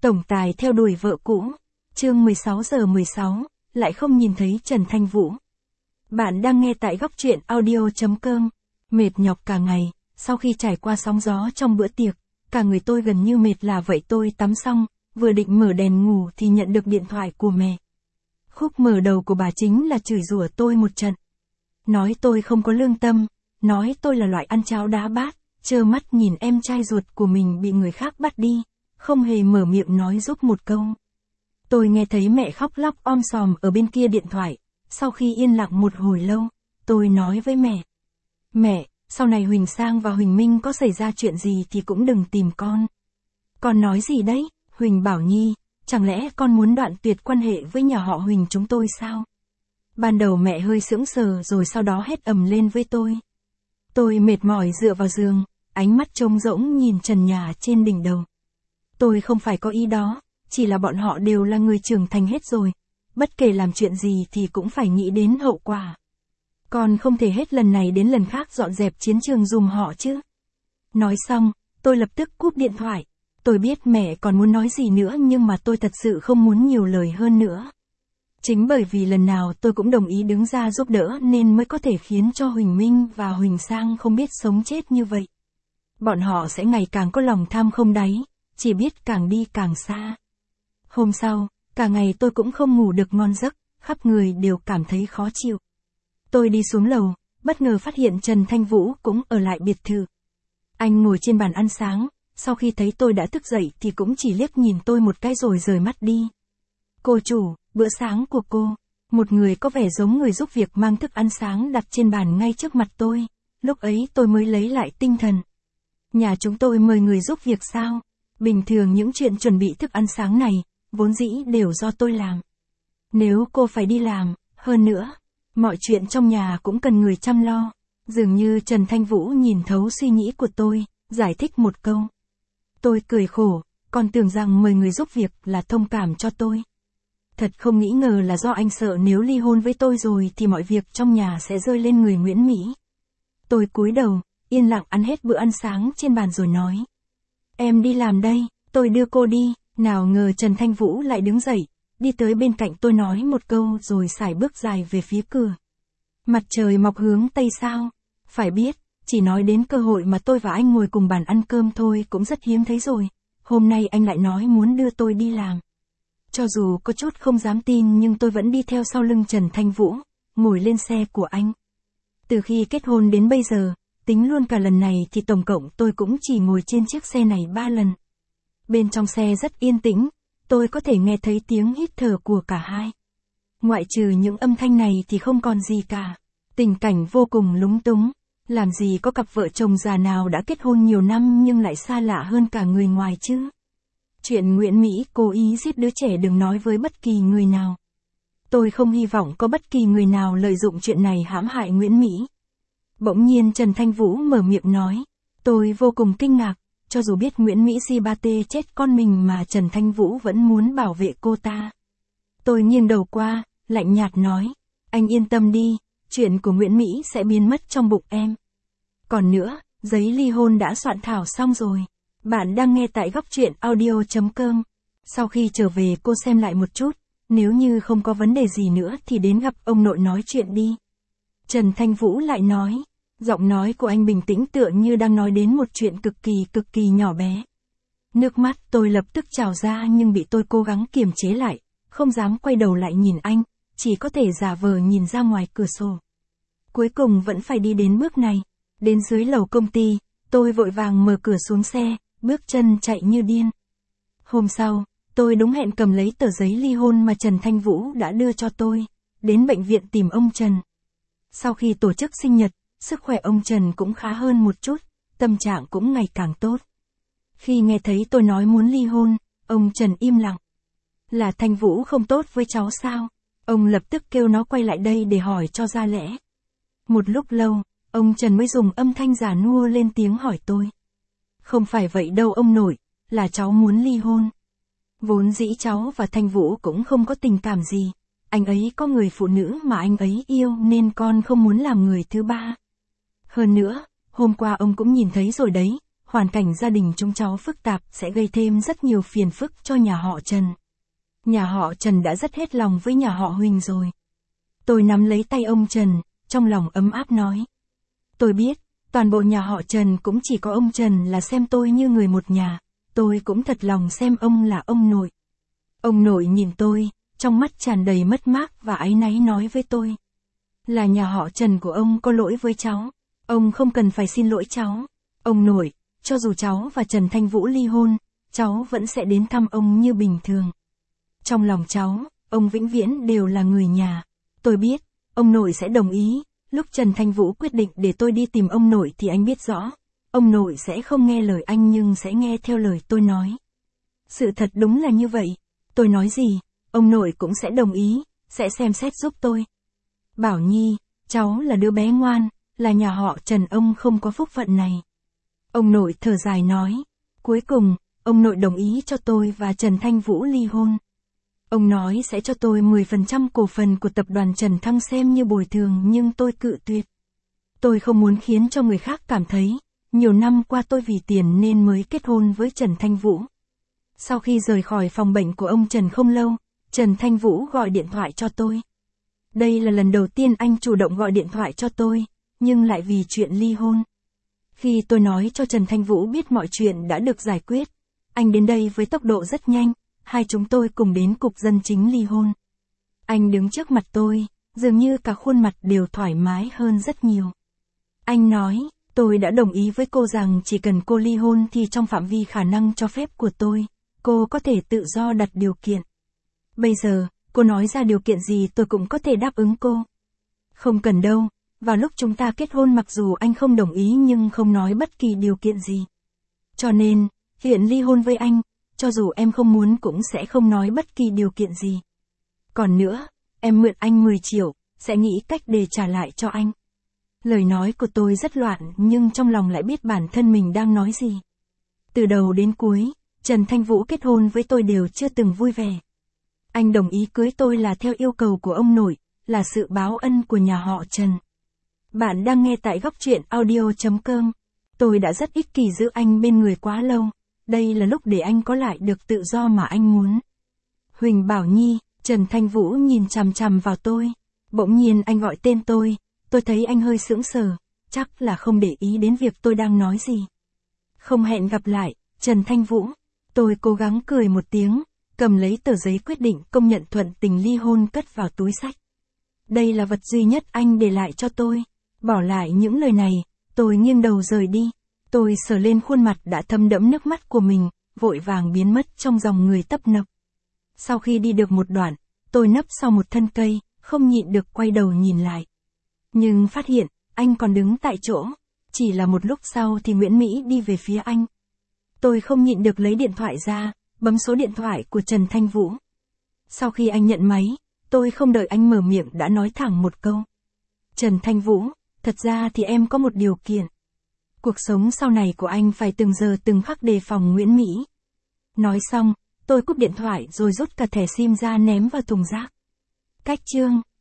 Tổng tài theo đuổi vợ cũ. Chương 16:16, lại không nhìn thấy Trần Thanh Vũ. Bạn đang nghe tại góc truyện audio.com. Mệt nhọc cả ngày, sau khi trải qua sóng gió trong bữa tiệc, cả người tôi gần như mệt là vậy. Tôi tắm xong, vừa định mở đèn ngủ thì nhận được điện thoại của mẹ. Khúc mở đầu của bà chính là chửi rủa tôi một trận. Nói tôi không có lương tâm, nói tôi là loại ăn cháo đá bát, trơ mắt nhìn em trai ruột của mình bị người khác bắt đi, không hề mở miệng nói giúp một câu. Tôi nghe thấy mẹ khóc lóc om sòm ở bên kia điện thoại, sau khi yên lặng một hồi lâu, tôi nói với mẹ. Mẹ, sau này Huỳnh Sang và Huỳnh Minh có xảy ra chuyện gì thì cũng đừng tìm con. Con nói gì đấy, Huỳnh Bảo Nhi, chẳng lẽ con muốn đoạn tuyệt quan hệ với nhà họ Huỳnh chúng tôi sao? Ban đầu mẹ hơi sững sờ rồi sau đó hét ầm lên với tôi. Tôi mệt mỏi dựa vào giường, ánh mắt trống rỗng nhìn trần nhà trên đỉnh đầu. Tôi không phải có ý đó, chỉ là bọn họ đều là người trưởng thành hết rồi. Bất kể làm chuyện gì thì cũng phải nghĩ đến hậu quả. Con không thể hết lần này đến lần khác dọn dẹp chiến trường dùm họ chứ. Nói xong, tôi lập tức cúp điện thoại. Tôi biết mẹ còn muốn nói gì nữa nhưng mà tôi thật sự không muốn nhiều lời hơn nữa. Chính bởi vì lần nào tôi cũng đồng ý đứng ra giúp đỡ nên mới có thể khiến cho Huỳnh Minh và Huỳnh Sang không biết sống chết như vậy. Bọn họ sẽ ngày càng có lòng tham không đáy, chỉ biết càng đi càng xa. Hôm sau, cả ngày tôi cũng không ngủ được ngon giấc, khắp người đều cảm thấy khó chịu. Tôi đi xuống lầu, bất ngờ phát hiện Trần Thanh Vũ cũng ở lại biệt thự. Anh ngồi trên bàn ăn sáng, sau khi thấy tôi đã thức dậy thì cũng chỉ liếc nhìn tôi một cái rồi rời mắt đi. Cô chủ, bữa sáng của cô. Một người có vẻ giống người giúp việc mang thức ăn sáng đặt trên bàn ngay trước mặt tôi. Lúc ấy tôi mới lấy lại tinh thần. Nhà chúng tôi mời người giúp việc sao? Bình thường những chuyện chuẩn bị thức ăn sáng này, vốn dĩ đều do tôi làm. Nếu cô phải đi làm, hơn nữa, mọi chuyện trong nhà cũng cần người chăm lo. Dường như Trần Thanh Vũ nhìn thấu suy nghĩ của tôi, giải thích một câu. Tôi cười khổ, còn tưởng rằng mời người giúp việc là thông cảm cho tôi. Thật không nghĩ ngờ là do anh sợ nếu ly hôn với tôi rồi thì mọi việc trong nhà sẽ rơi lên người Nguyễn Mỹ. Tôi cúi đầu, yên lặng ăn hết bữa ăn sáng trên bàn rồi nói. Em đi làm đây, tôi đưa cô đi. Nào ngờ Trần Thanh Vũ lại đứng dậy, đi tới bên cạnh tôi nói một câu rồi sải bước dài về phía cửa. Mặt trời mọc hướng Tây sao? Phải biết, chỉ nói đến cơ hội mà tôi và anh ngồi cùng bàn ăn cơm thôi cũng rất hiếm thấy rồi. Hôm nay anh lại nói muốn đưa tôi đi làm. Cho dù có chút không dám tin nhưng tôi vẫn đi theo sau lưng Trần Thanh Vũ, ngồi lên xe của anh. Từ khi kết hôn đến bây giờ, tính luôn cả lần này thì tổng cộng tôi cũng chỉ ngồi trên chiếc xe này 3 lần. Bên trong xe rất yên tĩnh, tôi có thể nghe thấy tiếng hít thở của cả hai. Ngoại trừ những âm thanh này thì không còn gì cả. Tình cảnh vô cùng lúng túng. Làm gì có cặp vợ chồng già nào đã kết hôn nhiều năm nhưng lại xa lạ hơn cả người ngoài chứ. Chuyện Nguyễn Mỹ cố ý giết đứa trẻ đừng nói với bất kỳ người nào. Tôi không hy vọng có bất kỳ người nào lợi dụng chuyện này hãm hại Nguyễn Mỹ. Bỗng nhiên Trần Thanh Vũ mở miệng nói. Tôi vô cùng kinh ngạc, cho dù biết Nguyễn Mỹ si ba tê chết con mình mà Trần Thanh Vũ vẫn muốn bảo vệ cô ta. Tôi nghiêng đầu qua, lạnh nhạt nói. Anh yên tâm đi, chuyện của Nguyễn Mỹ sẽ biến mất trong bụng em. Còn nữa, giấy ly hôn đã soạn thảo xong rồi. Bạn đang nghe tại góc truyện audio.com. Sau khi trở về cô xem lại một chút, nếu như không có vấn đề gì nữa thì đến gặp ông nội nói chuyện đi. Trần Thanh Vũ lại nói, giọng nói của anh bình tĩnh tựa như đang nói đến một chuyện cực kỳ nhỏ bé. Nước mắt tôi lập tức trào ra nhưng bị tôi cố gắng kiềm chế lại, không dám quay đầu lại nhìn anh, chỉ có thể giả vờ nhìn ra ngoài cửa sổ. Cuối cùng vẫn phải đi đến bước này. Đến dưới lầu công ty, tôi vội vàng mở cửa xuống xe, bước chân chạy như điên. Hôm sau, tôi đúng hẹn cầm lấy tờ giấy ly hôn mà Trần Thanh Vũ đã đưa cho tôi, đến bệnh viện tìm ông Trần. Sau khi tổ chức sinh nhật, sức khỏe ông Trần cũng khá hơn một chút, tâm trạng cũng ngày càng tốt. Khi nghe thấy tôi nói muốn ly hôn, ông Trần im lặng. Là Thanh Vũ không tốt với cháu sao? Ông lập tức kêu nó quay lại đây để hỏi cho ra lẽ. Một lúc lâu, ông Trần mới dùng âm thanh già nua lên tiếng hỏi tôi. Không phải vậy đâu ông nội, là cháu muốn ly hôn. Vốn dĩ cháu và Thanh Vũ cũng không có tình cảm gì. Anh ấy có người phụ nữ mà anh ấy yêu nên con không muốn làm người thứ ba. Hơn nữa, hôm qua ông cũng nhìn thấy rồi đấy, hoàn cảnh gia đình chúng cháu phức tạp sẽ gây thêm rất nhiều phiền phức cho nhà họ Trần. Nhà họ Trần đã rất hết lòng với nhà họ Huỳnh rồi. Tôi nắm lấy tay ông Trần, trong lòng ấm áp nói. Tôi biết, toàn bộ nhà họ Trần cũng chỉ có ông Trần là xem tôi như người một nhà, tôi cũng thật lòng xem ông là ông nội. Ông nội nhìn tôi, trong mắt tràn đầy mất mát và áy náy nói với tôi. Là nhà họ Trần của ông có lỗi với cháu, ông không cần phải xin lỗi cháu. Ông nội, cho dù cháu và Trần Thanh Vũ ly hôn, cháu vẫn sẽ đến thăm ông như bình thường. Trong lòng cháu, ông vĩnh viễn đều là người nhà. Tôi biết, ông nội sẽ đồng ý. Lúc Trần Thanh Vũ quyết định để tôi đi tìm ông nội thì anh biết rõ, ông nội sẽ không nghe lời anh nhưng sẽ nghe theo lời tôi nói. Sự thật đúng là như vậy, tôi nói gì, ông nội cũng sẽ đồng ý, sẽ xem xét giúp tôi. Bảo Nhi, cháu là đứa bé ngoan, là nhà họ Trần ông không có phúc phận này. Ông nội thở dài nói, cuối cùng, ông nội đồng ý cho tôi và Trần Thanh Vũ ly hôn. Ông nói sẽ cho tôi 10% cổ phần của tập đoàn Trần Thăng xem như bồi thường nhưng tôi cự tuyệt. Tôi không muốn khiến cho người khác cảm thấy, nhiều năm qua tôi vì tiền nên mới kết hôn với Trần Thanh Vũ. Sau khi rời khỏi phòng bệnh của ông Trần không lâu, Trần Thanh Vũ gọi điện thoại cho tôi. Đây là lần đầu tiên anh chủ động gọi điện thoại cho tôi, nhưng lại vì chuyện ly hôn. Khi tôi nói cho Trần Thanh Vũ biết mọi chuyện đã được giải quyết, anh đến đây với tốc độ rất nhanh. Hai chúng tôi cùng đến cục dân chính ly hôn. Anh đứng trước mặt tôi, dường như cả khuôn mặt đều thoải mái hơn rất nhiều. Anh nói, tôi đã đồng ý với cô rằng chỉ cần cô ly hôn thì trong phạm vi khả năng cho phép của tôi, cô có thể tự do đặt điều kiện. Bây giờ, cô nói ra điều kiện gì tôi cũng có thể đáp ứng cô. Không cần đâu, vào lúc chúng ta kết hôn mặc dù anh không đồng ý nhưng không nói bất kỳ điều kiện gì. Cho nên, hiện ly hôn với anh, cho dù em không muốn cũng sẽ không nói bất kỳ điều kiện gì. Còn nữa, em mượn anh 10 triệu, sẽ nghĩ cách để trả lại cho anh. Lời nói của tôi rất loạn nhưng trong lòng lại biết bản thân mình đang nói gì. Từ đầu đến cuối, Trần Thanh Vũ kết hôn với tôi đều chưa từng vui vẻ. Anh đồng ý cưới tôi là theo yêu cầu của ông nội, là sự báo ân của nhà họ Trần. Bạn đang nghe tại góc truyện audio.com. Tôi đã rất ích kỷ giữ anh bên người quá lâu. Đây là lúc để anh có lại được tự do mà anh muốn. Huỳnh Bảo Nhi, Trần Thanh Vũ nhìn chằm chằm vào tôi. Bỗng nhiên anh gọi tên tôi thấy anh hơi sững sờ, chắc là không để ý đến việc tôi đang nói gì. Không hẹn gặp lại, Trần Thanh Vũ. Tôi cố gắng cười một tiếng, cầm lấy tờ giấy quyết định công nhận thuận tình ly hôn cất vào túi xách. Đây là vật duy nhất anh để lại cho tôi. Bỏ lại những lời này, tôi nghiêng đầu rời đi. Tôi sờ lên khuôn mặt đã thấm đẫm nước mắt của mình, vội vàng biến mất trong dòng người tấp nập. Sau khi đi được một đoạn, tôi nấp sau một thân cây, không nhịn được quay đầu nhìn lại. Nhưng phát hiện, anh còn đứng tại chỗ. Chỉ là một lúc sau thì Nguyễn Mỹ đi về phía anh. Tôi không nhịn được lấy điện thoại ra, bấm số điện thoại của Trần Thanh Vũ. Sau khi anh nhận máy, tôi không đợi anh mở miệng đã nói thẳng một câu. Trần Thanh Vũ, thật ra thì em có một điều kiện. Cuộc sống sau này của anh phải từng giờ từng khắc đề phòng Nguyễn Mỹ. Nói xong, tôi cúp điện thoại rồi rút cả thẻ SIM ra ném vào thùng rác. Cách chương